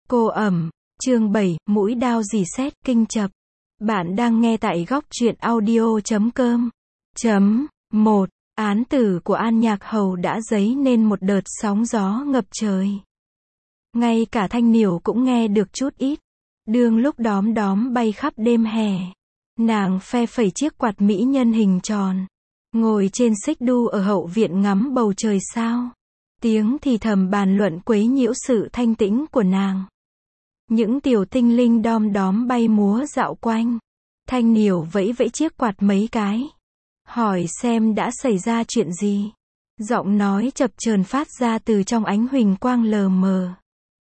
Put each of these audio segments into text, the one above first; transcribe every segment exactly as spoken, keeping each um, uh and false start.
Cô ẩm, chương bảy, mũi đao dì xét, kinh chập. Bạn đang nghe tại góc truyện audio chấm com. Chấm, một, án tử của An Nhạc Hầu đã dấy nên một đợt sóng gió ngập trời. Ngay cả Thanh Niểu cũng nghe được chút ít. Đương lúc đóm đóm bay khắp đêm hè. Nàng phe phẩy chiếc quạt mỹ nhân hình tròn. Ngồi trên xích đu ở hậu viện ngắm bầu trời sao. Tiếng thì thầm bàn luận quấy nhiễu sự thanh tĩnh của nàng. Những tiểu tinh linh đom đóm bay múa dạo quanh. Thanh Niểu vẫy vẫy chiếc quạt mấy cái. Hỏi xem đã xảy ra chuyện gì. Giọng nói chập chờn phát ra từ trong ánh huỳnh quang lờ mờ.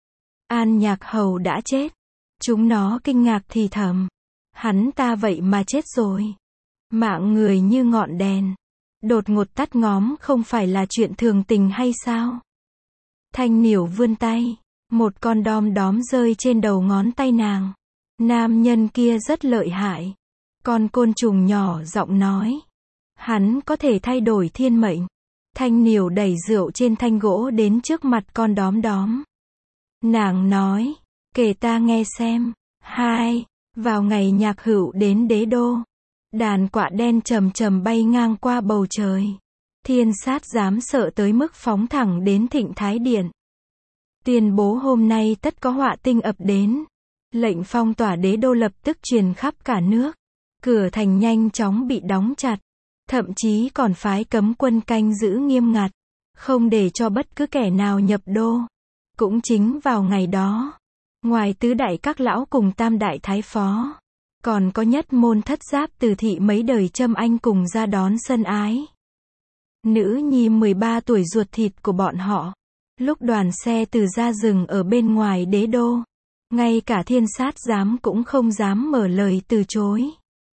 An Nhạc Hầu đã chết. Chúng nó kinh ngạc thì thầm. Hắn ta vậy mà chết rồi. Mạng người như ngọn đèn. Đột ngột tắt ngóm không phải là chuyện thường tình hay sao? Thanh Niểu vươn tay. Một con đom đóm rơi trên đầu ngón tay nàng. Nam nhân kia rất lợi hại. Con côn trùng nhỏ giọng nói. Hắn có thể thay đổi thiên mệnh. Thanh Niểu đẩy rượu trên thanh gỗ đến trước mặt con đóm đóm. Nàng nói. Kể ta nghe xem. Hai. Vào ngày Nhạc Hữu đến đế đô. Đàn quạ đen trầm trầm bay ngang qua bầu trời. Thiên sát dám sợ tới mức phóng thẳng đến Thịnh Thái Điện. Tuyên bố hôm nay tất có họa tinh ập đến. Lệnh phong tỏa đế đô lập tức truyền khắp cả nước. Cửa thành nhanh chóng bị đóng chặt. Thậm chí còn phái cấm quân canh giữ nghiêm ngặt. Không để cho bất cứ kẻ nào nhập đô. Cũng chính vào ngày đó. Ngoài tứ đại các lão cùng tam đại thái phó. Còn có nhất môn thất giáp từ thị mấy đời châm anh cùng ra đón sân ái. Nữ nhi mười ba tuổi ruột thịt của bọn họ. Lúc đoàn xe từ ra rừng ở bên ngoài đế đô. Ngay cả thiên sát giám cũng không dám mở lời từ chối.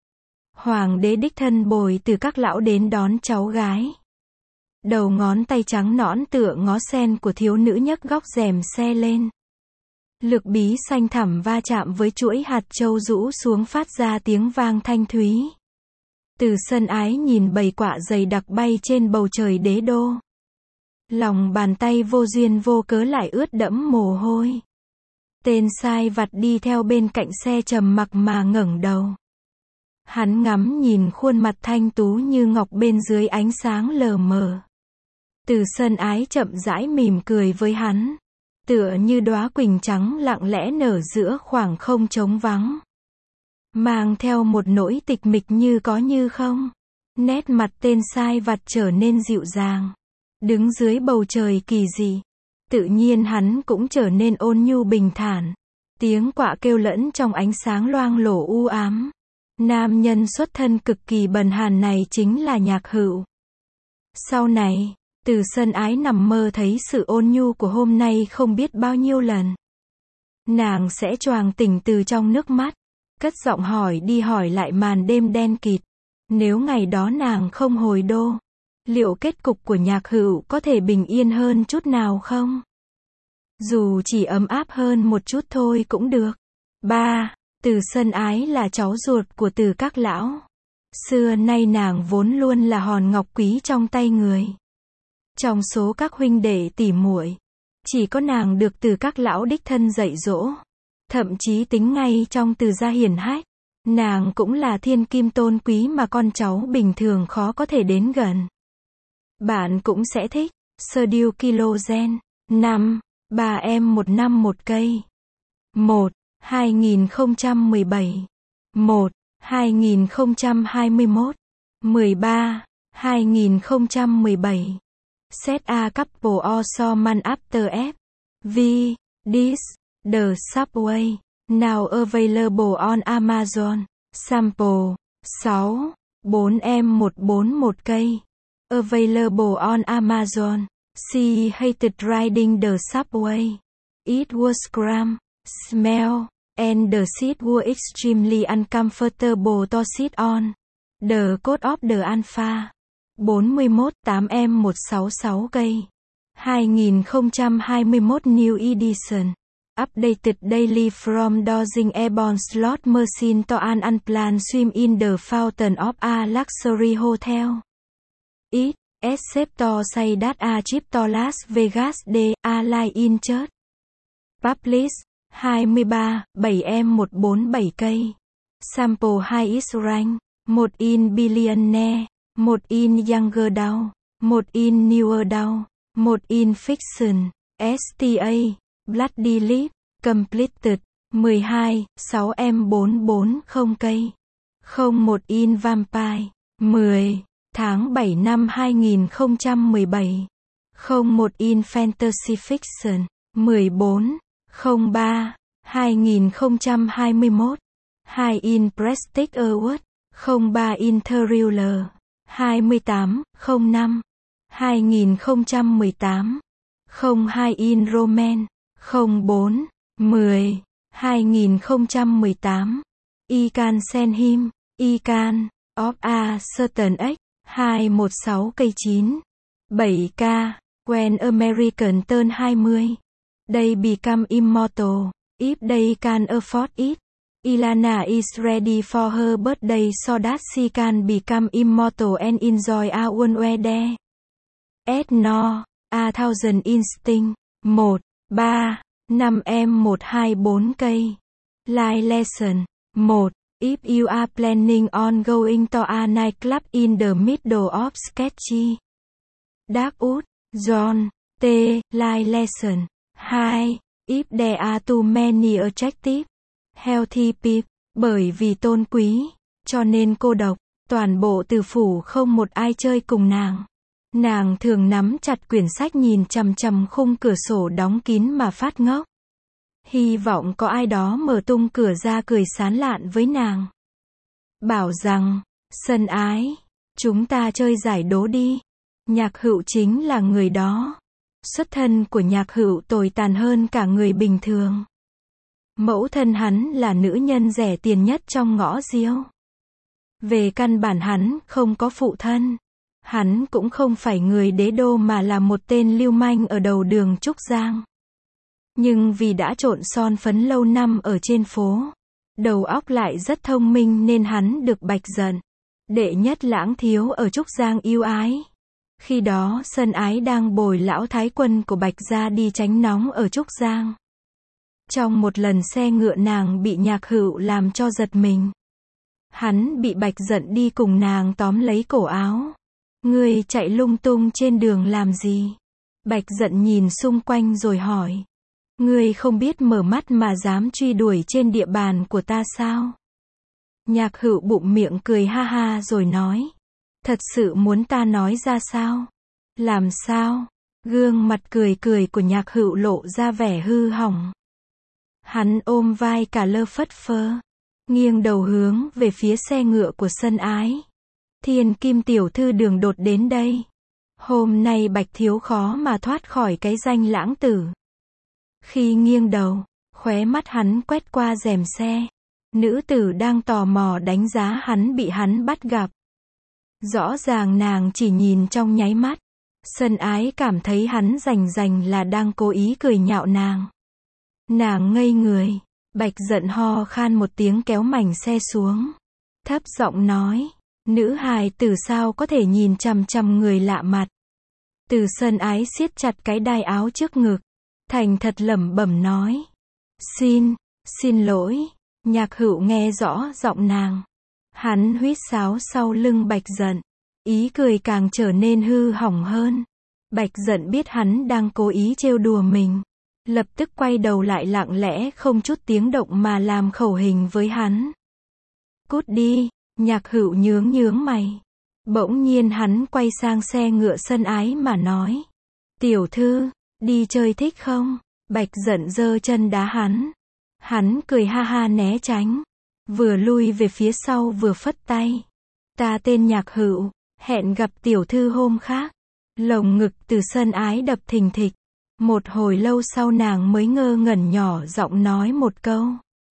Hoàng đế đích thân bồi từ các lão đến đón cháu gái. Đầu ngón tay trắng nõn tựa ngó sen của thiếu nữ nhấc góc rèm xe lên. Lược bí xanh thẳm va chạm với chuỗi hạt châu rũ xuống phát ra tiếng vang thanh thúy. Từ sân ái nhìn bầy quạ dày đặc bay trên bầu trời đế đô. Lòng bàn tay vô duyên vô cớ lại ướt đẫm mồ hôi. Tên sai vặt đi theo bên cạnh xe trầm mặc mà ngẩng đầu. Hắn ngắm nhìn khuôn mặt thanh tú như ngọc bên dưới ánh sáng lờ mờ. Từ sân ái chậm rãi mỉm cười với hắn. Tựa như đóa quỳnh trắng lặng lẽ nở giữa khoảng không trống vắng. Mang theo một nỗi tịch mịch như có như không. Nét mặt tên sai vặt trở nên dịu dàng. Đứng dưới bầu trời kỳ dị. Tự nhiên hắn cũng trở nên ôn nhu bình thản. Tiếng quạ kêu lẫn trong ánh sáng loang lổ u ám. Nam nhân xuất thân cực kỳ bần hàn này chính là Nhạc Hữu. Sau này, Từ sân ái nằm mơ thấy sự ôn nhu của hôm nay không biết bao nhiêu lần. Nàng sẽ choàng tỉnh từ trong nước mắt. Cất giọng hỏi đi hỏi lại màn đêm đen kịt. Nếu ngày đó nàng không hồi đô. Liệu kết cục của Nhạc Hữu có thể bình yên hơn chút nào không? Dù chỉ ấm áp hơn một chút thôi cũng được. ba. Từ sân ái là cháu ruột của Từ các lão. Xưa nay nàng vốn luôn là hòn ngọc quý trong tay người. Trong số các huynh đệ tỷ muội, chỉ có nàng được Từ các lão đích thân dạy dỗ. Thậm chí tính ngay trong Từ gia hiển hách, nàng cũng là thiên kim tôn quý mà con cháu bình thường khó có thể đến gần. Bạn cũng sẽ thích. Sơ điêu Kilogen. năm. Bà em một năm một cây. một. hai nghìn không trăm mười bảy. một. hai nghìn không trăm hai mươi mốt. mười ba. hai nghìn không trăm mười bảy. Set a couple of someone after F. V. This. The Subway. Now available on Amazon. Sample. sáu. bốn em một bốn một cây. Available on Amazon. She hated riding the subway. It was cramped, smell, and the seat were extremely uncomfortable to sit on. The code of the alpha. bốn mươi mốt tám em một sáu sáu cây. hai nghìn không trăm hai mươi mốt New Edition. Updated daily from dodging airborne slot machine to an unplanned swim in the fountain of a luxury hotel. It, excepto say that a trip to Las Vegas de, a lie in church. Published, hai mươi ba, bảy em một bốn bảy cây. Sample hai is rank. một in Billionaire. một in Younger Down. một in Newer Down. một in Fiction. ét tê a. Bloody Lip. Completed. mười hai, sáu em bốn bốn không cây. không một in Vampire. mười, tháng bảy năm hai nghìn không trăm mười bảy. không một in Fantasy Fiction. mười bốn, không ba, hai nghìn không trăm hai mươi mốt. hai in Prestige Award. không ba in Thriller. hai mươi tám, không năm, hai nghìn không trăm mười tám. không hai in Romance. không bốn, mười, hai nghìn không trăm mười tám. I Can Send Him. I Can. Of a Certain Age. hai một sáu cây chín. bảy k. When American Turn hai mươi. They Become Immortal. If They Can Afford It. Ilana is ready for her birthday so that she can become immortal and enjoy a one wedding. Ed No. A Thousand Instinct. một, ba, năm em một hai bốn cây. Life Lesson. một. If you are planning on going to a nightclub in the middle of sketchy Darkwood, John. T. Life Lesson. hai. If there are too many attractive, healthy people, bởi vì tôn quý, cho nên cô độc, toàn bộ tử phủ không một ai chơi cùng nàng. Nàng thường nắm chặt quyển sách nhìn chằm chằm khung cửa sổ đóng kín mà phát ngốc. Hy vọng có ai đó mở tung cửa ra cười sán lạn với nàng. Bảo rằng, Sân ái, chúng ta chơi giải đố đi. Nhạc Hữu chính là người đó. Xuất thân của Nhạc Hữu tồi tàn hơn cả người bình thường. Mẫu thân hắn là nữ nhân rẻ tiền nhất trong ngõ Diêu. Về căn bản hắn không có phụ thân. Hắn cũng không phải người đế đô mà là một tên lưu manh ở đầu đường Trúc Giang. Nhưng vì đã trộn son phấn lâu năm ở trên phố, đầu óc lại rất thông minh nên hắn được Bạch Dận, đệ nhất lãng thiếu ở Trúc Giang yêu ái. Khi đó Sân ái đang bồi lão thái quân của Bạch gia đi tránh nóng ở Trúc Giang. Trong một lần xe ngựa nàng bị Nhạc Hữu làm cho giật mình. Hắn bị Bạch Dận đi cùng nàng tóm lấy cổ áo. Ngươi chạy lung tung trên đường làm gì? Bạch Dận nhìn xung quanh rồi hỏi. Ngươi không biết mở mắt mà dám truy đuổi trên địa bàn của ta sao? Nhạc Hữu bụng miệng cười ha ha rồi nói. Thật sự muốn ta nói ra sao? Làm sao? Gương mặt cười cười của Nhạc Hữu lộ ra vẻ hư hỏng. Hắn ôm vai cả lơ phất phơ, nghiêng đầu hướng về phía xe ngựa của Sân ái. Thiên Kim tiểu thư đường đột đến đây. Hôm nay Bạch thiếu khó mà thoát khỏi cái danh lãng tử. Khi nghiêng đầu, khóe mắt hắn quét qua rèm xe. Nữ tử đang tò mò đánh giá hắn bị hắn bắt gặp. Rõ ràng nàng chỉ nhìn trong nháy mắt. Sân ái cảm thấy hắn rành rành là đang cố ý cười nhạo nàng. Nàng ngây người. Bạch Dận ho khan một tiếng kéo mảnh xe xuống. Thấp giọng nói. Nữ hài tử sao có thể nhìn chằm chằm người lạ mặt. Từ Sân ái siết chặt cái đai áo trước ngực. Thành thật lẩm bẩm nói. Xin, xin lỗi. Nhạc Hữu nghe rõ giọng nàng. Hắn huýt sáo sau lưng Bạch Dận. Ý cười càng trở nên hư hỏng hơn. Bạch Dận biết hắn đang cố ý trêu đùa mình. Lập tức quay đầu lại lặng lẽ không chút tiếng động mà làm khẩu hình với hắn. Cút đi, Nhạc Hữu nhướng nhướng mày. Bỗng nhiên hắn quay sang xe ngựa Sân ái mà nói. Tiểu thư, đi chơi thích không? Bạch Dận giơ chân đá hắn. Hắn cười ha ha né tránh. Vừa lui về phía sau vừa phất tay. Ta tên Nhạc Hữu, hẹn gặp tiểu thư hôm khác. Lồng ngực từ Sân ái đập thình thịch. Một hồi lâu sau nàng mới ngơ ngẩn nhỏ giọng nói một câu.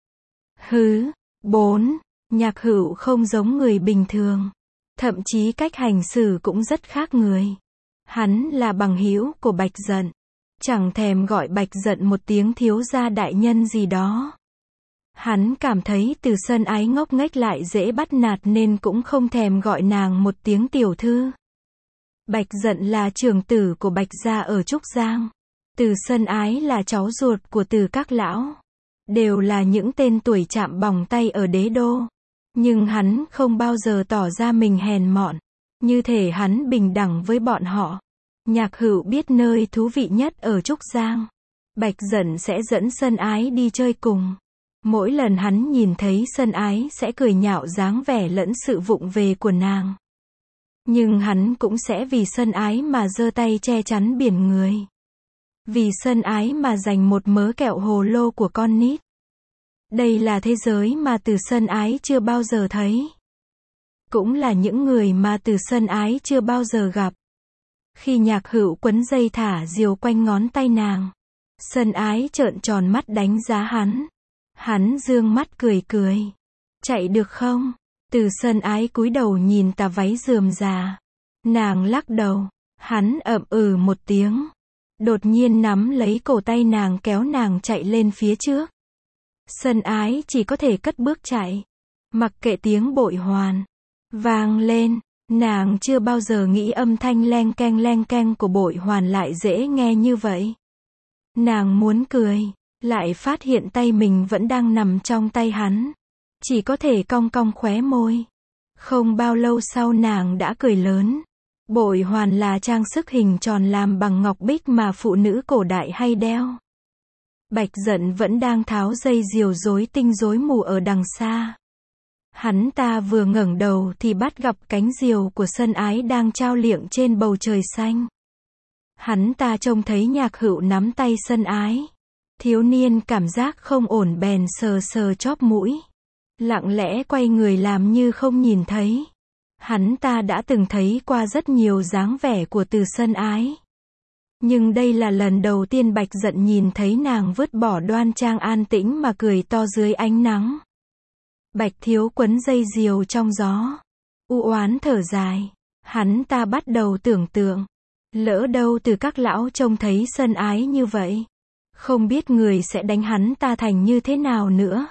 Hứ, bốn, Nhạc Hữu không giống người bình thường. Thậm chí cách hành xử cũng rất khác người. Hắn là bằng hữu của Bạch Dận. Chẳng thèm gọi Bạch Dận một tiếng thiếu gia đại nhân gì đó. Hắn cảm thấy từ Sân ái ngốc nghếch lại dễ bắt nạt nên cũng không thèm gọi nàng một tiếng tiểu thư. Bạch Dận là trưởng tử của Bạch gia ở Trúc Giang. Từ Sân ái là cháu ruột của Từ các lão. đều là những tên tuổi chạm bỏng tay ở đế đô. Nhưng hắn không bao giờ tỏ ra mình hèn mọn. Như thể hắn bình đẳng với bọn họ. Nhạc Hữu biết nơi thú vị nhất ở Trúc Giang. Bạch Dận sẽ dẫn Sân Ái đi chơi cùng. Mỗi lần hắn nhìn thấy Sân Ái sẽ cười nhạo dáng vẻ lẫn sự vụng về của nàng. Nhưng hắn cũng sẽ vì Sân Ái mà giơ tay che chắn biển người. Vì Sân Ái mà giành một mớ kẹo hồ lô của con nít. Đây là thế giới mà Từ Sân Ái chưa bao giờ thấy. Cũng là những người mà Từ Sân Ái chưa bao giờ gặp. Khi Nhạc Hữu quấn dây thả diều quanh ngón tay nàng, Sân Ái trợn tròn mắt đánh giá hắn. Hắn dương mắt cười cười. Chạy được không? Từ Sân Ái cúi đầu nhìn tà váy rườm rà. Nàng lắc đầu. Hắn ậm ừ một tiếng. Đột nhiên nắm lấy cổ tay nàng kéo nàng chạy lên phía trước. Sân Ái chỉ có thể cất bước chạy. Mặc kệ tiếng bội hoàn vang lên. Nàng chưa bao giờ nghĩ âm thanh leng keng leng keng của bội hoàn lại dễ nghe như vậy. Nàng muốn cười, lại phát hiện tay mình vẫn đang nằm trong tay hắn. Chỉ có thể cong cong khóe môi. Không bao lâu sau nàng đã cười lớn. Bội hoàn là trang sức hình tròn làm bằng ngọc bích mà phụ nữ cổ đại hay đeo. Bạch Dận vẫn đang tháo dây diều rối tinh rối mù ở đằng xa. Hắn ta vừa ngẩng đầu thì bắt gặp cánh diều của Sân Ái đang trao liệng trên bầu trời xanh. Hắn ta trông thấy Nhạc Hữu nắm tay Sân Ái. Thiếu niên cảm giác không ổn bèn sờ sờ chóp mũi. Lặng lẽ quay người làm như không nhìn thấy. Hắn ta đã từng thấy qua rất nhiều dáng vẻ của Từ Sân Ái. Nhưng đây là lần đầu tiên Bạch Dận nhìn thấy nàng vứt bỏ đoan trang an tĩnh mà cười to dưới ánh nắng. Bạch thiếu quấn dây diều trong gió. U oán thở dài. Hắn ta bắt đầu tưởng tượng. Lỡ đâu từ các lão trông thấy Sân Ái như vậy. Không biết người sẽ đánh hắn ta thành như thế nào nữa.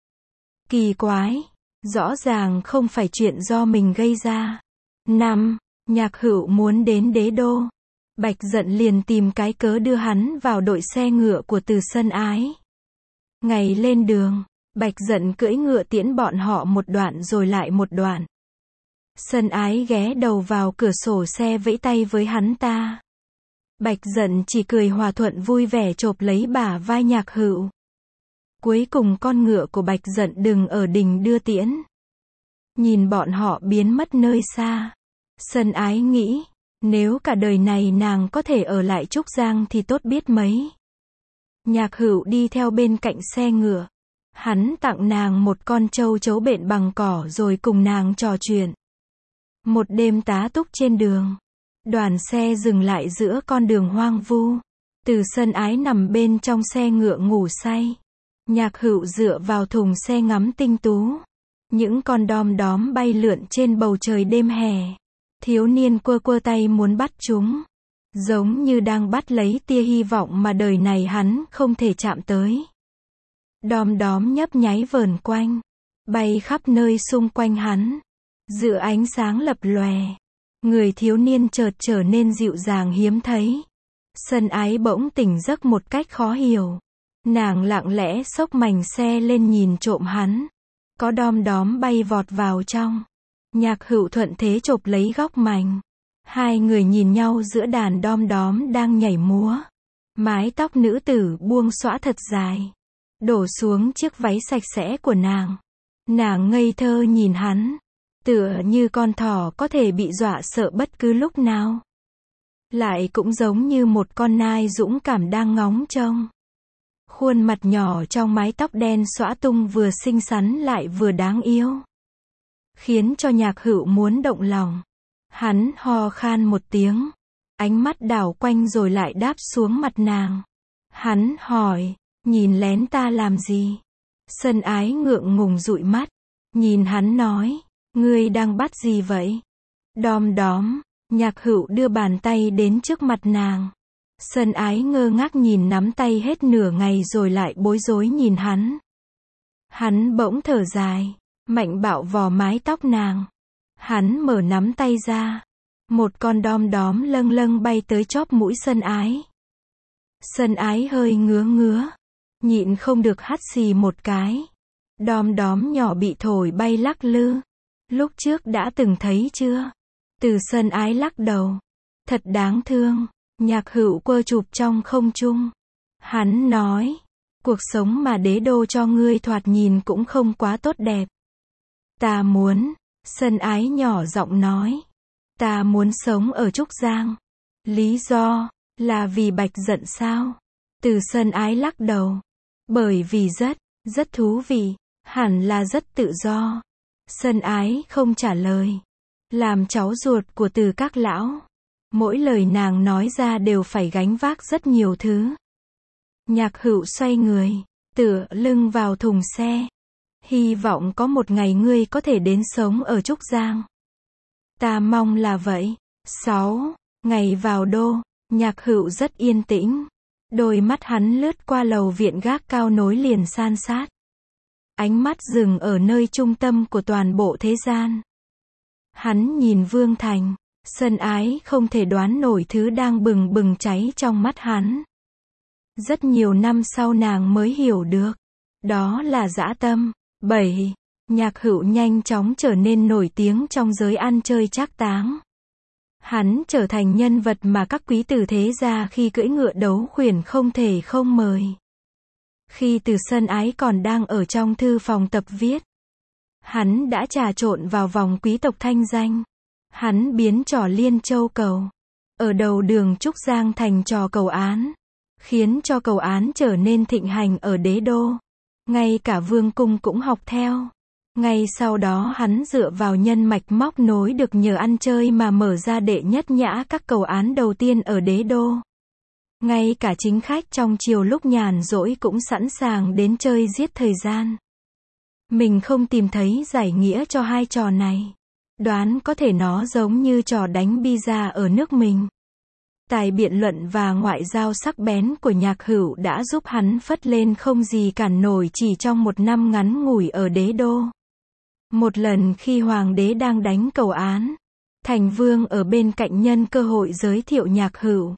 Kỳ quái. Rõ ràng không phải chuyện do mình gây ra. Năm. Nhạc Hữu muốn đến đế đô. Bạch Dận liền tìm cái cớ đưa hắn vào đội xe ngựa của Từ Sân Ái. Ngày lên đường, Bạch Dận cưỡi ngựa tiễn bọn họ một đoạn rồi lại một đoạn. Sân Ái ghé đầu vào cửa sổ xe vẫy tay với hắn ta. Bạch Dận chỉ cười hòa thuận vui vẻ chộp lấy bả vai Nhạc Hữu. Cuối cùng con ngựa của Bạch Dận dừng ở đình đưa tiễn. Nhìn bọn họ biến mất nơi xa. Sân Ái nghĩ, nếu cả đời này nàng có thể ở lại Trúc Giang thì tốt biết mấy. Nhạc Hữu đi theo bên cạnh xe ngựa. Hắn tặng nàng một con trâu chấu bện bằng cỏ rồi cùng nàng trò chuyện. Một đêm tá túc trên đường. Đoàn xe dừng lại giữa con đường hoang vu. Từ Sân Ái nằm bên trong xe ngựa ngủ say. Nhạc Hữu dựa vào thùng xe ngắm tinh tú. Những con đom đóm bay lượn trên bầu trời đêm hè. Thiếu niên quơ quơ tay muốn bắt chúng. Giống như đang bắt lấy tia hy vọng mà đời này hắn không thể chạm tới. Đom đóm nhấp nháy vờn quanh. Bay khắp nơi xung quanh hắn. Giữa ánh sáng lập lòe. Người thiếu niên chợt trở nên dịu dàng hiếm thấy. Sân Ái bỗng tỉnh giấc một cách khó hiểu. Nàng lặng lẽ xốc mành xe lên nhìn trộm hắn. Có đom đóm bay vọt vào trong. Nhạc Hữu thuận thế chộp lấy góc mành. Hai người nhìn nhau giữa đàn đom đóm đang nhảy múa. Mái tóc nữ tử buông xõa thật dài. Đổ xuống chiếc váy sạch sẽ của nàng. Nàng ngây thơ nhìn hắn. Tựa như con thỏ có thể bị dọa sợ bất cứ lúc nào. Lại cũng giống như một con nai dũng cảm đang ngóng trông. Khuôn mặt nhỏ trong mái tóc đen xõa tung vừa xinh xắn lại vừa đáng yêu. Khiến cho Nhạc Hữu muốn động lòng. Hắn ho khan một tiếng. Ánh mắt đảo quanh rồi lại đáp xuống mặt nàng. Hắn hỏi, nhìn lén ta làm gì? Sân Ái ngượng ngùng dụi mắt. Nhìn hắn nói, ngươi đang bắt gì vậy? Đom đóm. Nhạc Hữu đưa bàn tay đến trước mặt nàng. Sân Ái ngơ ngác nhìn nắm tay hết nửa ngày rồi lại bối rối nhìn hắn. Hắn bỗng thở dài. Mạnh bạo vò mái tóc nàng. Hắn mở nắm tay ra. Một con đom đóm lâng lâng bay tới chóp mũi Sân Ái. Sân Ái hơi ngứa ngứa. nhịn không được hắt xì một cái. Đom đóm nhỏ bị thổi bay lắc lư. Lúc trước đã từng thấy chưa? Từ Sân Ái lắc đầu. Thật đáng thương. Nhạc Hữu quơ chụp trong không trung. Hắn nói, cuộc sống mà đế đô cho ngươi thoạt nhìn cũng không quá tốt đẹp. Ta muốn, Sân Ái nhỏ giọng nói. Ta muốn sống ở Trúc Giang. Lý do, là vì Bạch giận sao? Từ Sân Ái lắc đầu. Bởi vì rất, rất thú vị, hẳn là rất tự do. Sân Ái không trả lời. Làm cháu ruột của Từ các lão. Mỗi lời nàng nói ra đều phải gánh vác rất nhiều thứ. Nhạc Hữu xoay người, tựa lưng vào thùng xe. Hy vọng có một ngày ngươi có thể đến sống ở Trúc Giang. Ta mong là vậy. sáu. Ngày vào đô, Nhạc Hữu rất yên tĩnh. Đôi mắt hắn lướt qua lầu viện gác cao nối liền san sát. Ánh mắt dừng ở nơi trung tâm của toàn bộ thế gian. Hắn nhìn Vương Thành. Sân Ái không thể đoán nổi thứ đang bừng bừng cháy trong mắt hắn. Rất nhiều năm sau nàng mới hiểu được. Đó là dã tâm. bảy. Nhạc Hữu nhanh chóng trở nên nổi tiếng trong giới ăn chơi trác táng. Hắn trở thành nhân vật mà các quý tử thế gia khi cưỡi ngựa đấu khuyển không thể không mời. Khi Từ Sân Ái còn đang ở trong thư phòng tập viết, hắn đã trà trộn vào vòng quý tộc thanh danh. Hắn biến trò liên châu cầu ở đầu đường Trúc Giang thành trò cầu án, khiến cho cầu án trở nên thịnh hành ở đế đô. Ngay cả vương cung cũng học theo. Ngay sau đó hắn dựa vào nhân mạch móc nối được nhờ ăn chơi mà mở ra đệ nhất nhã các cầu án đầu tiên ở đế đô. Ngay cả chính khách trong triều lúc nhàn rỗi cũng sẵn sàng đến chơi giết thời gian. Mình không tìm thấy giải nghĩa cho hai trò này. Đoán có thể nó giống như trò đánh bida ở nước mình. Tài biện luận và ngoại giao sắc bén của Nhạc Hữu đã giúp hắn phất lên không gì cản nổi chỉ trong một năm ngắn ngủi ở đế đô. Một lần khi hoàng đế đang đánh cầu án, Thành Vương ở bên cạnh nhân cơ hội giới thiệu Nhạc Hữu.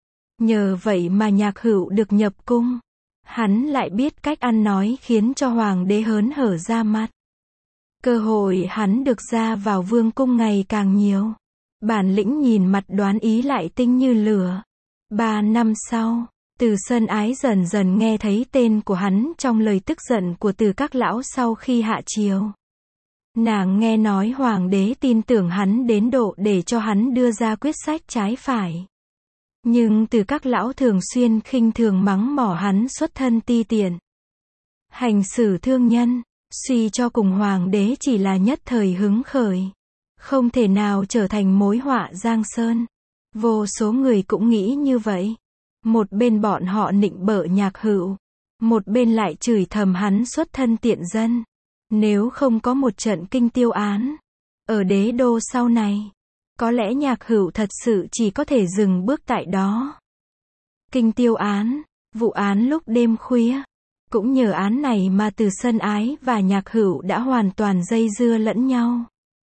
Nhờ vậy mà Nhạc Hữu được nhập cung. Hắn lại biết cách ăn nói khiến cho hoàng đế hớn hở ra mặt. Cơ hội hắn được ra vào vương cung ngày càng nhiều. Bản lĩnh nhìn mặt đoán ý lại tinh như lửa. Ba năm sau, Từ Sân Ái dần dần nghe thấy tên của hắn trong lời tức giận của Từ các lão sau khi hạ triều. Nàng nghe nói hoàng đế tin tưởng hắn đến độ để cho hắn đưa ra quyết sách trái phải. Nhưng Từ các lão thường xuyên khinh thường mắng mỏ hắn xuất thân ti tiện, hành xử thương nhân, suy cho cùng hoàng đế chỉ là nhất thời hứng khởi, không thể nào trở thành mối họa giang sơn. Vô số người cũng nghĩ như vậy. Một bên bọn họ nịnh bợ Nhạc Hữu, một bên lại chửi thầm hắn xuất thân tiện dân. Nếu không có một trận kinh tiêu án ở đế đô sau này, có lẽ Nhạc Hữu thật sự chỉ có thể dừng bước tại đó. Kinh tiêu án, vụ án lúc đêm khuya. Cũng nhờ án này mà Từ Sân Ái và Nhạc Hữu đã hoàn toàn dây dưa lẫn nhau.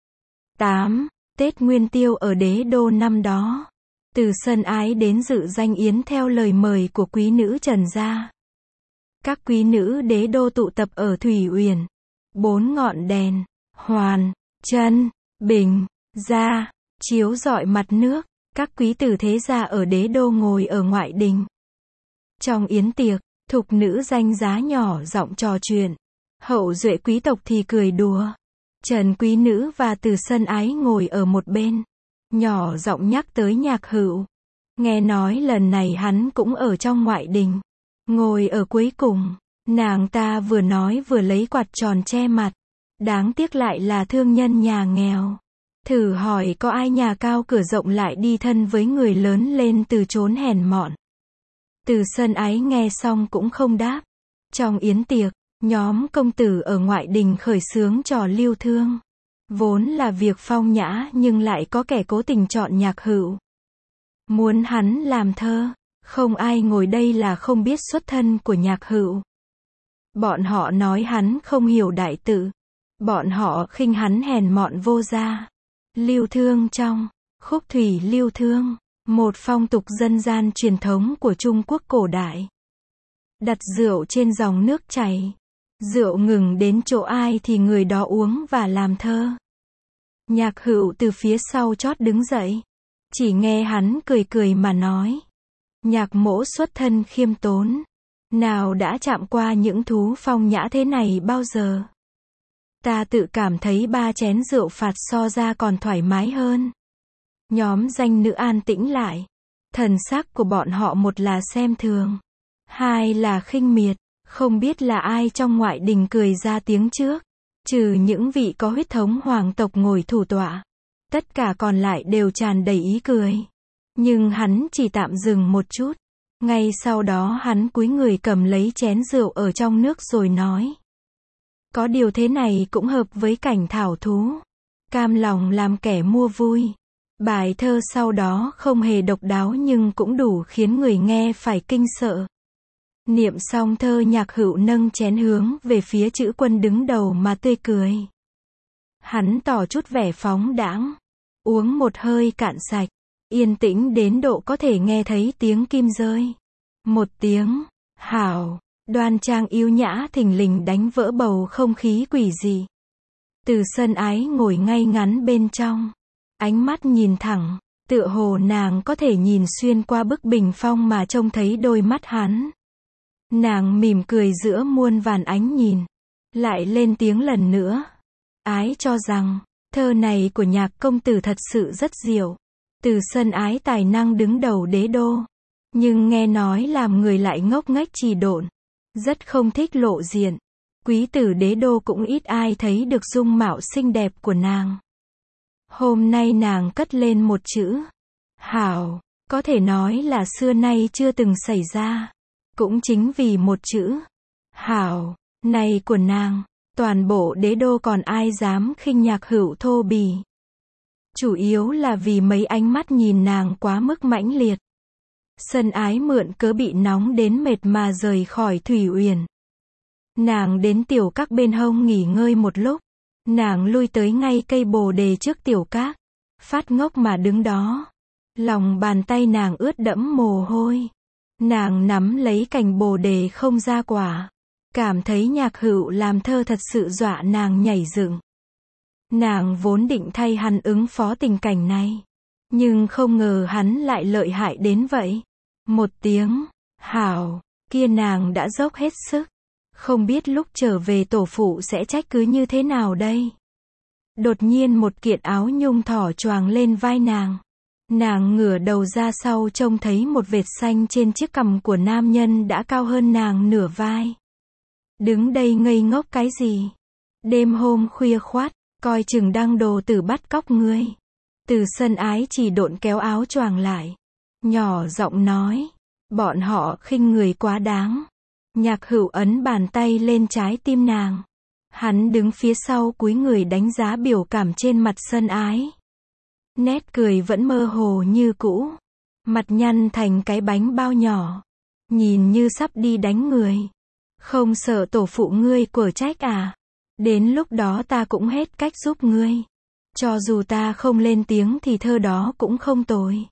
tám. Tết Nguyên Tiêu ở đế đô năm đó. Từ Sân Ái đến dự danh yến theo lời mời của quý nữ Trần gia. Các quý nữ đế đô tụ tập ở Thủy Uyển. Bốn ngọn đèn, hoàn, chân, bình, gia, chiếu rọi mặt nước. Các quý tử thế gia ở đế đô ngồi ở ngoại đình. Trong yến tiệc, thục nữ danh giá nhỏ giọng trò chuyện. Hậu duệ quý tộc thì cười đùa. Trần quý nữ và Từ Sân Ái ngồi ở một bên, nhỏ giọng nhắc tới Nhạc Hữu. Nghe nói lần này hắn cũng ở trong ngoại đình, ngồi ở cuối cùng. Nàng ta vừa nói vừa lấy quạt tròn che mặt. Đáng tiếc lại là thương nhân nhà nghèo. Thử hỏi có ai nhà cao cửa rộng lại đi thân với người lớn lên từ chốn hèn mọn. Từ Sân Ái nghe xong cũng không đáp. Trong yến tiệc, nhóm công tử ở ngoại đình khởi xướng trò lưu thương. Vốn là việc phong nhã nhưng lại có kẻ cố tình chọn Nhạc Hữu. Muốn hắn làm thơ, không ai ngồi đây là không biết xuất thân của Nhạc Hữu. Bọn họ nói hắn không hiểu đại tự. Bọn họ khinh hắn hèn mọn vô gia. Lưu thương trong khúc thủy lưu thương, một phong tục dân gian truyền thống của Trung Quốc cổ đại. đặt rượu trên dòng nước chảy. Rượu ngừng đến chỗ ai thì người đó uống và làm thơ. Nhạc Hữu từ phía sau chót đứng dậy. Chỉ nghe hắn cười cười mà nói. Nhạc Mỗ xuất thân khiêm tốn. Nào đã chạm qua những thú phong nhã thế này bao giờ. Ta tự cảm thấy ba chén rượu phạt so ra còn thoải mái hơn. Nhóm danh nữ an tĩnh lại. Thần sắc của bọn họ một là xem thường. Hai là khinh miệt. Không biết là ai trong ngoại đình cười ra tiếng trước. Trừ những vị có huyết thống hoàng tộc ngồi thủ tọa. Tất cả còn lại đều tràn đầy ý cười. Nhưng hắn chỉ tạm dừng một chút. Ngay sau đó hắn cúi người cầm lấy chén rượu ở trong nước rồi nói. Có điều thế này cũng hợp với cảnh thảo thú. Cam lòng làm kẻ mua vui. Bài thơ sau đó không hề độc đáo nhưng cũng đủ khiến người nghe phải kinh sợ. Niệm xong thơ, Nhạc Hữu nâng chén hướng về phía chữ Quân đứng đầu mà tươi cười. Hắn tỏ chút vẻ phóng đãng. Uống một hơi cạn sạch. Yên tĩnh đến độ có thể nghe thấy tiếng kim rơi. Một tiếng, hảo, đoan trang yêu nhã thình lình đánh vỡ bầu không khí quỷ dị. Từ Sân Ái ngồi ngay ngắn bên trong. Ánh mắt nhìn thẳng, tựa hồ nàng có thể nhìn xuyên qua bức bình phong mà trông thấy đôi mắt hắn. Nàng mỉm cười giữa muôn vàn ánh nhìn. Lại lên tiếng lần nữa. Ái cho rằng, thơ này của Nhạc công tử thật sự rất diệu. Từ Sân Ái tài năng đứng đầu đế đô. Nhưng nghe nói làm người lại ngốc nghếch trì độn. Rất không thích lộ diện. Quý tử đế đô cũng ít ai thấy được dung mạo xinh đẹp của nàng. Hôm nay nàng cất lên một chữ. Hảo, có thể nói là xưa nay chưa từng xảy ra. Cũng chính vì một chữ. Hảo, này của nàng. Toàn bộ đế đô còn ai dám khinh Nhạc Hữu thô bỉ. Chủ yếu là vì mấy ánh mắt nhìn nàng quá mức mãnh liệt. Sân Ái mượn cớ bị nóng đến mệt mà rời khỏi Thủy Uyển. Nàng đến tiểu các bên hông nghỉ ngơi một lúc. Nàng lui tới ngay cây bồ đề trước tiểu các. Phát ngốc mà đứng đó. Lòng bàn tay nàng ướt đẫm mồ hôi. Nàng nắm lấy cành bồ đề không ra quả. Cảm thấy Nhạc Hữu làm thơ thật sự dọa nàng nhảy dựng. Nàng vốn định thay hắn ứng phó tình cảnh này. Nhưng không ngờ hắn lại lợi hại đến vậy. Một tiếng, hảo, kia nàng đã dốc hết sức. Không biết lúc trở về tổ phụ sẽ trách cứ như thế nào đây. Đột nhiên một kiện áo nhung thỏ choàng lên vai nàng. Nàng ngửa đầu ra sau trông thấy một vệt xanh trên chiếc cằm của nam nhân đã cao hơn nàng nửa vai. Đứng đây ngây ngốc cái gì? Đêm hôm khuya khoắt, coi chừng đăng đồ tử bắt cóc ngươi. Từ Sân Ái chỉ độn kéo áo choàng lại. Nhỏ giọng nói. Bọn họ khinh người quá đáng. Nhạc Hữu ấn bàn tay lên trái tim nàng. Hắn đứng phía sau cúi người đánh giá biểu cảm trên mặt Sân Ái. Nét cười vẫn mơ hồ như cũ. Mặt nhăn thành cái bánh bao nhỏ. Nhìn như sắp đi đánh người. Không sợ tổ phụ ngươi quở trách à? Đến lúc đó ta cũng hết cách giúp ngươi. Cho dù ta không lên tiếng thì thơ đó cũng không tồi.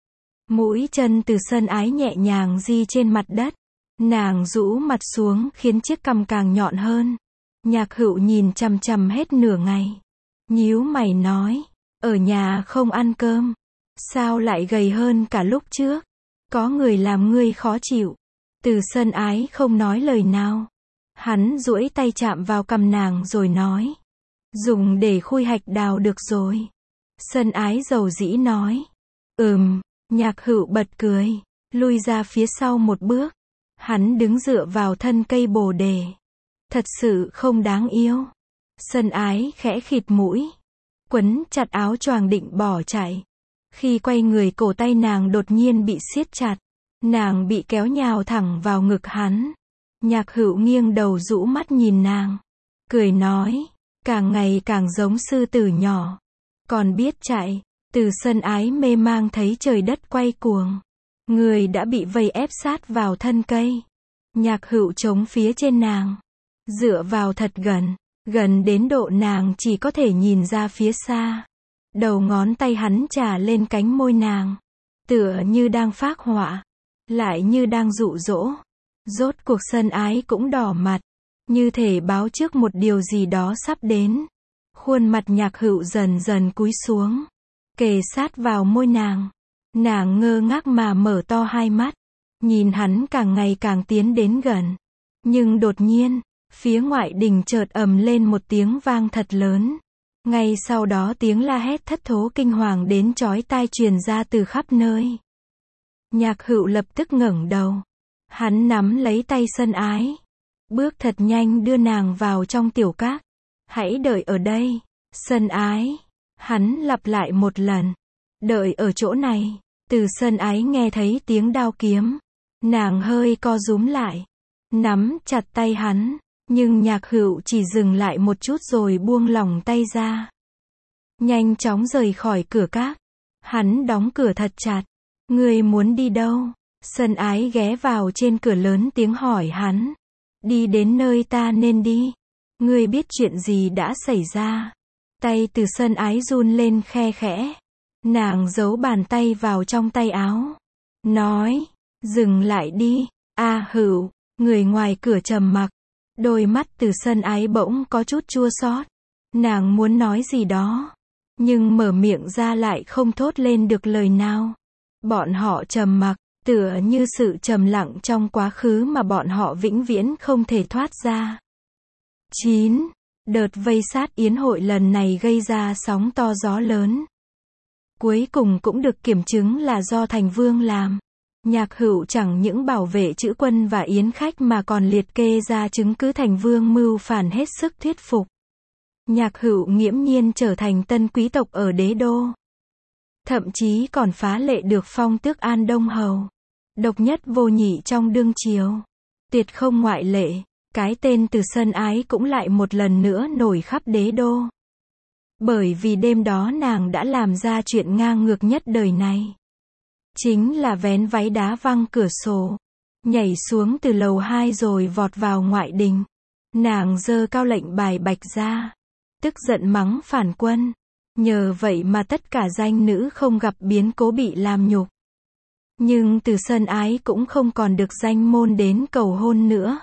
Mũi chân Từ Sân Ái nhẹ nhàng di trên mặt đất. Nàng rũ mặt xuống khiến chiếc cằm càng nhọn hơn. Nhạc Hữu nhìn chằm chằm hết nửa ngày. Nhíu mày nói. Ở nhà không ăn cơm. Sao lại gầy hơn cả lúc trước? Có người làm ngươi khó chịu. Từ Sân Ái không nói lời nào. Hắn duỗi tay chạm vào cằm nàng rồi nói. Dùng để khui hạch đào được rồi. Sân Ái dầu dĩ nói. Ừm, Nhạc Hữu bật cười. Lui ra phía sau một bước. Hắn đứng dựa vào thân cây bồ đề. Thật sự không đáng yêu. Sân Ái khẽ khịt mũi. Quấn chặt áo choàng định bỏ chạy. Khi quay người cổ tay nàng đột nhiên bị siết chặt. Nàng bị kéo nhào thẳng vào ngực hắn. Nhạc Hữu nghiêng đầu rũ mắt nhìn nàng. Cười nói. Càng ngày càng giống sư tử nhỏ. Còn biết chạy. Từ Sân Ái mê mang thấy trời đất quay cuồng. Người đã bị vây ép sát vào thân cây. Nhạc Hữu chống phía trên nàng. Dựa vào thật gần. Gần đến độ nàng chỉ có thể nhìn ra phía xa. Đầu ngón tay hắn chà lên cánh môi nàng. Tựa như đang phác họa. Lại như đang dụ dỗ. Rốt cuộc Sân Ái cũng đỏ mặt, như thể báo trước một điều gì đó sắp đến. Khuôn mặt Nhạc Hữu dần dần cúi xuống, kề sát vào môi nàng. Nàng ngơ ngác mà mở to hai mắt, nhìn hắn càng ngày càng tiến đến gần. Nhưng đột nhiên, phía ngoại đình chợt ầm lên một tiếng vang thật lớn. Ngay sau đó tiếng la hét thất thố kinh hoàng đến chói tai truyền ra từ khắp nơi. Nhạc Hữu lập tức ngẩng đầu. Hắn nắm lấy tay Sân Ái, bước thật nhanh đưa nàng vào trong tiểu các. Hãy đợi ở đây, Sân Ái. Hắn lặp lại một lần. Đợi ở chỗ này. Từ Sân Ái nghe thấy tiếng đao kiếm. Nàng hơi co rúm lại, nắm chặt tay hắn. Nhưng Nhạc Hữu chỉ dừng lại một chút rồi buông lỏng tay ra. Nhanh chóng rời khỏi cửa các. Hắn đóng cửa thật chặt. Ngươi muốn đi đâu? Sân Ái ghé vào trên cửa lớn tiếng hỏi hắn. Đi đến nơi ta nên đi. Ngươi biết chuyện gì đã xảy ra? Tay từ Sân Ái run lên khe khẽ. Nàng giấu bàn tay vào trong tay áo. Nói, dừng lại đi. A Hữu. Người ngoài cửa trầm mặc. Đôi mắt từ Sân Ái bỗng có chút chua xót. Nàng muốn nói gì đó, nhưng mở miệng ra lại không thốt lên được lời nào. Bọn họ trầm mặc, tựa như sự trầm lặng trong quá khứ mà bọn họ vĩnh viễn không thể thoát ra. chín. Đợt vây sát yến hội lần này gây ra sóng to gió lớn. Cuối cùng cũng được kiểm chứng là do Thành Vương làm. Nhạc Hữu chẳng những bảo vệ chữ quân và yến khách mà còn liệt kê ra chứng cứ Thành Vương mưu phản hết sức thuyết phục. Nhạc Hữu nghiễm nhiên trở thành tân quý tộc ở đế đô. Thậm chí còn phá lệ được phong tước An Đông Hầu. Độc nhất vô nhị trong đương triều. Tuyệt không ngoại lệ, cái tên từ Sân Ái cũng lại một lần nữa nổi khắp đế đô. Bởi vì đêm đó nàng đã làm ra chuyện ngang ngược nhất đời này. Chính là vén váy đá văng cửa sổ, nhảy xuống từ lầu hai rồi vọt vào ngoại đình. Nàng giơ cao lệnh bài bạch ra, tức giận mắng phản quân. Nhờ vậy mà tất cả danh nữ không gặp biến cố bị làm nhục. Nhưng từ Sân Ái cũng không còn được danh môn đến cầu hôn nữa.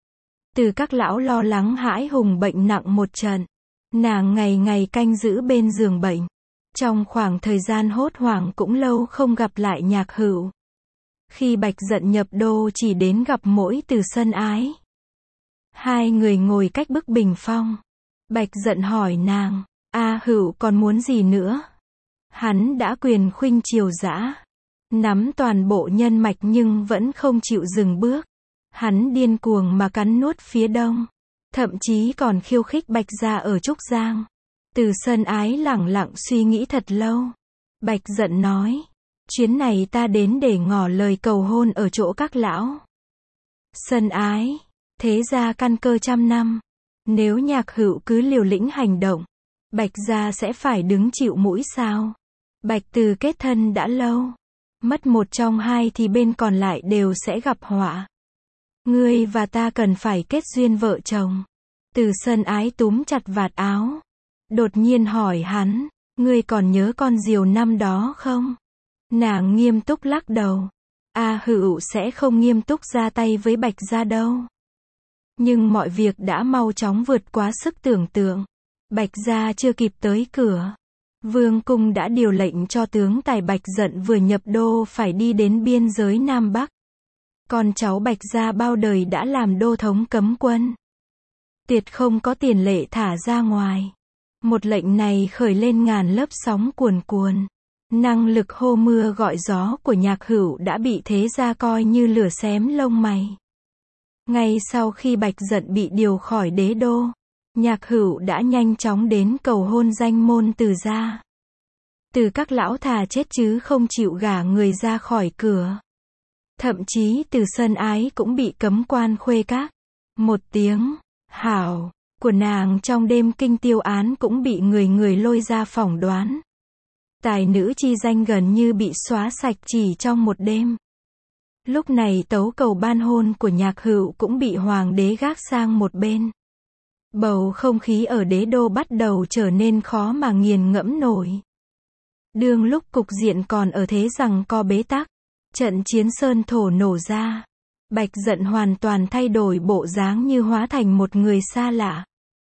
Từ các lão lo lắng hãi hùng bệnh nặng một trận, nàng ngày ngày canh giữ bên giường bệnh. Trong khoảng thời gian hốt hoảng cũng lâu không gặp lại Nhạc Hữu. Khi Bạch Dận nhập đô chỉ đến gặp mỗi từ Sân Ái. Hai người ngồi cách bức bình phong. Bạch Dận hỏi nàng, A Hữu còn muốn gì nữa? Hắn đã quyền khuynh triều dã, nắm toàn bộ nhân mạch nhưng vẫn không chịu dừng bước. Hắn điên cuồng mà cắn nuốt phía đông, thậm chí còn khiêu khích Bạch gia ở Trúc Giang. Từ Sân Ái lẳng lặng suy nghĩ thật lâu. Bạch Dận nói, chuyến này ta đến để ngỏ lời cầu hôn ở chỗ các lão. Sân Ái, thế gia căn cơ trăm năm. Nếu Nhạc Hữu cứ liều lĩnh hành động, Bạch gia sẽ phải đứng chịu mũi sao? Bạch Từ kết thân đã lâu. Mất một trong hai thì bên còn lại đều sẽ gặp họa. Ngươi và ta cần phải kết duyên vợ chồng. Từ Sân Ái túm chặt vạt áo. Đột nhiên hỏi hắn, ngươi còn nhớ con diều năm đó không? Nàng nghiêm túc lắc đầu. A Hữu sẽ không nghiêm túc ra tay với Bạch gia đâu. Nhưng mọi việc đã mau chóng vượt quá sức tưởng tượng. Bạch gia chưa kịp tới cửa, Vương cung đã điều lệnh cho tướng tài Bạch Dận vừa nhập đô phải đi đến biên giới Nam Bắc. Con cháu Bạch gia bao đời đã làm đô thống cấm quân, tuyệt không có tiền lệ thả ra ngoài. Một lệnh này khởi lên ngàn lớp sóng cuồn cuồn. Năng lực hô mưa gọi gió của Nhạc Hữu đã bị thế gia coi như lửa xém lông mày. Ngay sau khi Bạch Dận bị điều khỏi đế đô, Nhạc Hữu đã nhanh chóng đến cầu hôn danh môn Từ gia. Từ các lão thà chết chứ không chịu gả người ra khỏi cửa. Thậm chí Từ Sân Ái cũng bị cấm quan khuê các. Một tiếng hảo của nàng trong đêm kinh tiêu án cũng bị người người lôi ra phỏng đoán. Tài nữ chi danh gần như bị xóa sạch chỉ trong một đêm. Lúc này tấu cầu ban hôn của Nhạc Hữu cũng bị hoàng đế gác sang một bên. Bầu không khí ở đế đô bắt đầu trở nên khó mà nghiền ngẫm nổi. Đương lúc cục diện còn ở thế rằng co bế tắc, trận chiến sơn thổ nổ ra. Bạch Dận hoàn toàn thay đổi bộ dáng như hóa thành một người xa lạ.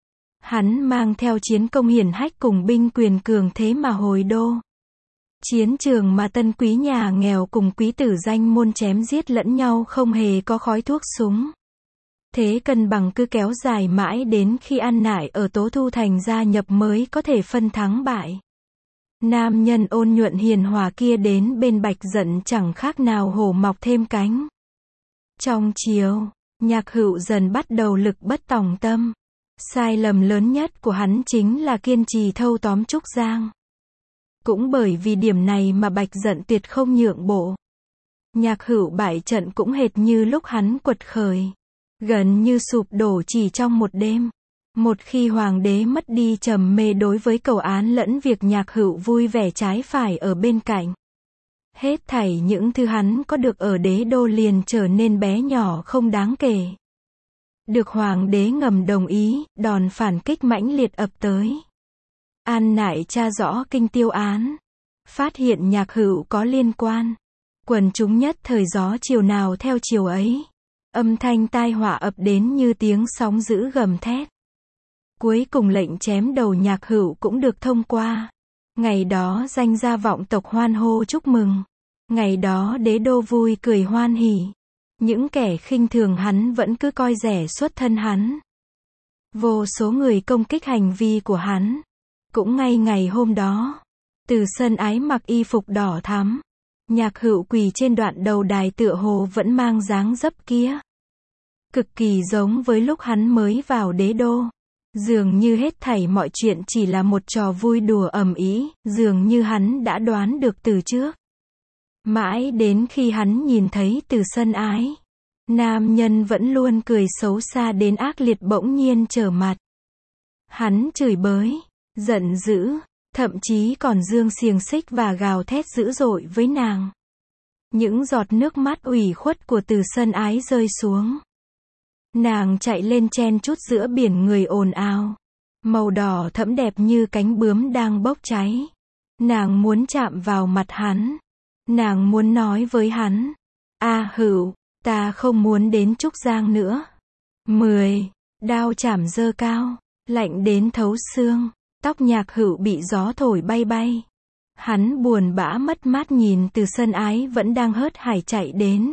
Hắn mang theo chiến công hiển hách cùng binh quyền cường thế mà hồi đô. Chiến trường mà tân quý nhà nghèo cùng quý tử danh môn chém giết lẫn nhau không hề có khói thuốc súng. Thế cân bằng cứ kéo dài mãi đến khi An Nại ở Tố Thu Thành gia nhập mới có thể phân thắng bại. Nam nhân ôn nhuận hiền hòa kia đến bên Bạch Dận chẳng khác nào hổ mọc thêm cánh. Trong chiều, Nhạc Hữu dần bắt đầu lực bất tòng tâm. Sai lầm lớn nhất của hắn chính là kiên trì thâu tóm Trúc Giang. Cũng bởi vì điểm này mà Bạch Dận tuyệt không nhượng bộ. Nhạc Hữu bại trận cũng hệt như lúc hắn quật khởi. Gần như sụp đổ chỉ trong một đêm. Một khi hoàng đế mất đi trầm mê đối với cầu án lẫn việc Nhạc Hữu vui vẻ trái phải ở bên cạnh. Hết thảy những thứ hắn có được ở đế đô liền trở nên bé nhỏ không đáng kể. Được hoàng đế ngầm đồng ý, đòn phản kích mãnh liệt ập tới. An Nại tra rõ kinh tiêu án. Phát hiện Nhạc Hữu có liên quan. Quần chúng nhất thời gió chiều nào theo chiều ấy. Âm thanh tai họa ập đến như tiếng sóng dữ gầm thét. Cuối cùng lệnh chém đầu Nhạc Hữu cũng được thông qua. Ngày đó danh gia vọng tộc hoan hô chúc mừng. Ngày đó đế đô vui cười hoan hỉ. Những kẻ khinh thường hắn vẫn cứ coi rẻ xuất thân hắn. Vô số người công kích hành vi của hắn. Cũng ngay ngày hôm đó, Từ Sân Ái mặc y phục đỏ thắm. Nhạc Hữu quỳ trên đoạn đầu đài tựa hồ vẫn mang dáng dấp kia. Cực kỳ giống với lúc hắn mới vào đế đô. Dường như hết thảy mọi chuyện chỉ là một trò vui đùa ầm ĩ, dường như hắn đã đoán được từ trước. Mãi đến khi hắn nhìn thấy Từ Sân Ái, nam nhân vẫn luôn cười xấu xa đến ác liệt bỗng nhiên trở mặt. Hắn chửi bới, giận dữ, thậm chí còn giương xiềng xích và gào thét dữ dội với nàng. Những giọt nước mắt ủy khuất của Từ Sân Ái rơi xuống. Nàng chạy lên chen chút giữa biển người ồn ào. Màu đỏ thẫm đẹp như cánh bướm đang bốc cháy. Nàng muốn chạm vào mặt hắn. Nàng muốn nói với hắn. A Hữu, ta không muốn đến Trúc Giang nữa. Mười. Đao chảm giơ cao. Lạnh đến thấu xương. Tóc Nhạc Hữu bị gió thổi bay bay. Hắn buồn bã mất mát nhìn Từ Sân Ái vẫn đang hớt hải chạy đến.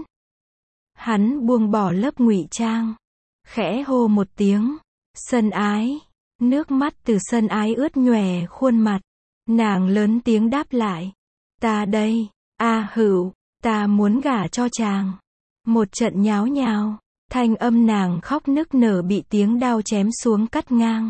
Hắn buông bỏ lớp ngụy trang. Khẽ hô một tiếng. Sân Ái. Nước mắt Từ Sân Ái ướt nhòe khuôn mặt. Nàng lớn tiếng đáp lại. Ta đây. A Hữu, ta muốn gả cho chàng. Một trận nháo nhào. Thanh âm nàng khóc nức nở bị tiếng đao chém xuống cắt ngang.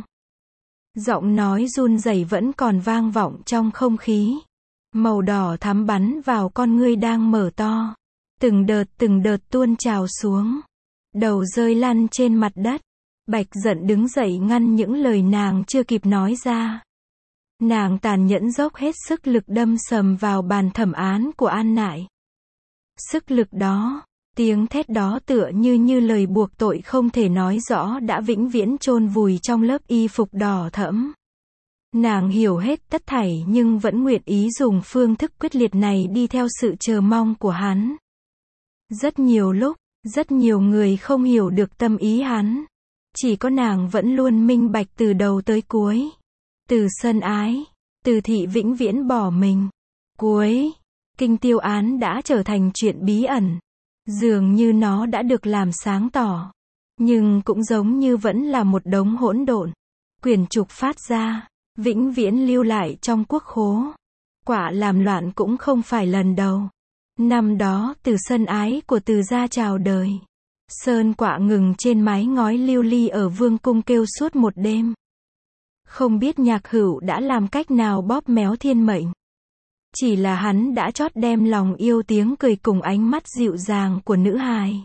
Giọng nói run rẩy vẫn còn vang vọng trong không khí. Màu đỏ thắm bắn vào con ngươi đang mở to. Từng đợt từng đợt tuôn trào xuống. Đầu rơi lăn trên mặt đất. Bạch Dận đứng dậy ngăn những lời nàng chưa kịp nói ra. Nàng tàn nhẫn dốc hết sức lực đâm sầm vào bàn thẩm án của An Nại. Sức lực đó, tiếng thét đó tựa như như lời buộc tội không thể nói rõ đã vĩnh viễn chôn vùi trong lớp y phục đỏ thẫm. Nàng hiểu hết tất thảy nhưng vẫn nguyện ý dùng phương thức quyết liệt này đi theo sự chờ mong của hắn. Rất nhiều lúc, rất nhiều người không hiểu được tâm ý hắn. Chỉ có nàng vẫn luôn minh bạch từ đầu tới cuối. Từ Sân Ái, Từ thị vĩnh viễn bỏ mình. Cuối, kinh tiêu án đã trở thành chuyện bí ẩn. Dường như nó đã được làm sáng tỏ. Nhưng cũng giống như vẫn là một đống hỗn độn. Quyển trục phát ra, vĩnh viễn lưu lại trong quốc khố. Quả làm loạn cũng không phải lần đầu. Năm đó Từ Sân Ái của Từ gia chào đời. Sơn Quạ ngừng trên mái ngói lưu ly ở vương cung kêu suốt một đêm. Không biết Nhạc Hữu đã làm cách nào bóp méo thiên mệnh. Chỉ là hắn đã chót đem lòng yêu tiếng cười cùng ánh mắt dịu dàng của nữ hài.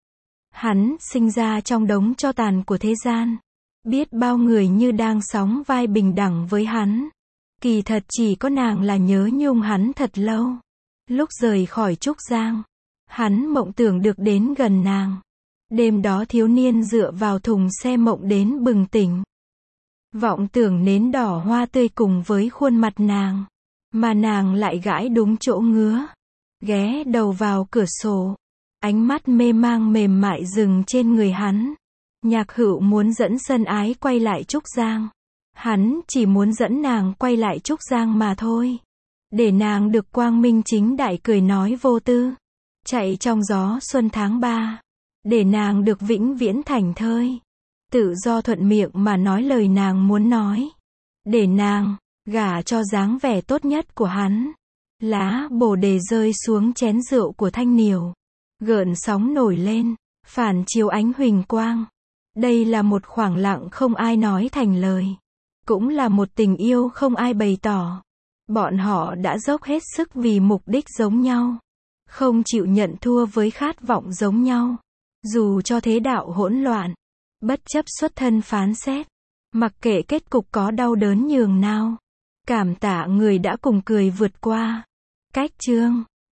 Hắn sinh ra trong đống tro tàn của thế gian. Biết bao người như đang sóng vai bình đẳng với hắn. Kỳ thật chỉ có nàng là nhớ nhung hắn thật lâu. Lúc rời khỏi Trúc Giang, hắn mộng tưởng được đến gần nàng. Đêm đó thiếu niên dựa vào thùng xe mộng đến bừng tỉnh. Vọng tưởng nến đỏ hoa tươi cùng với khuôn mặt nàng. Mà nàng lại gãi đúng chỗ ngứa. Ghé đầu vào cửa sổ. Ánh mắt mê mang mềm mại dừng trên người hắn. Nhạc Hữu muốn dẫn Sân Ái quay lại Trúc Giang. Hắn chỉ muốn dẫn nàng quay lại Trúc Giang mà thôi. Để nàng được quang minh chính đại cười nói vô tư. Chạy trong gió xuân tháng ba. Để nàng được vĩnh viễn thảnh thơi. Tự do thuận miệng mà nói lời nàng muốn nói. Để nàng gả cho dáng vẻ tốt nhất của hắn. Lá bồ đề rơi xuống chén rượu của Thanh Niều. Gợn sóng nổi lên, phản chiếu ánh huỳnh quang. Đây là một khoảng lặng không ai nói thành lời. Cũng là một tình yêu không ai bày tỏ. Bọn họ đã dốc hết sức vì mục đích giống nhau. Không chịu nhận thua với khát vọng giống nhau. Dù cho thế đạo hỗn loạn. Bất chấp xuất thân phán xét. Mặc kệ kết cục có đau đớn nhường nào. Cảm tạ người đã cùng cười vượt qua. Cách chương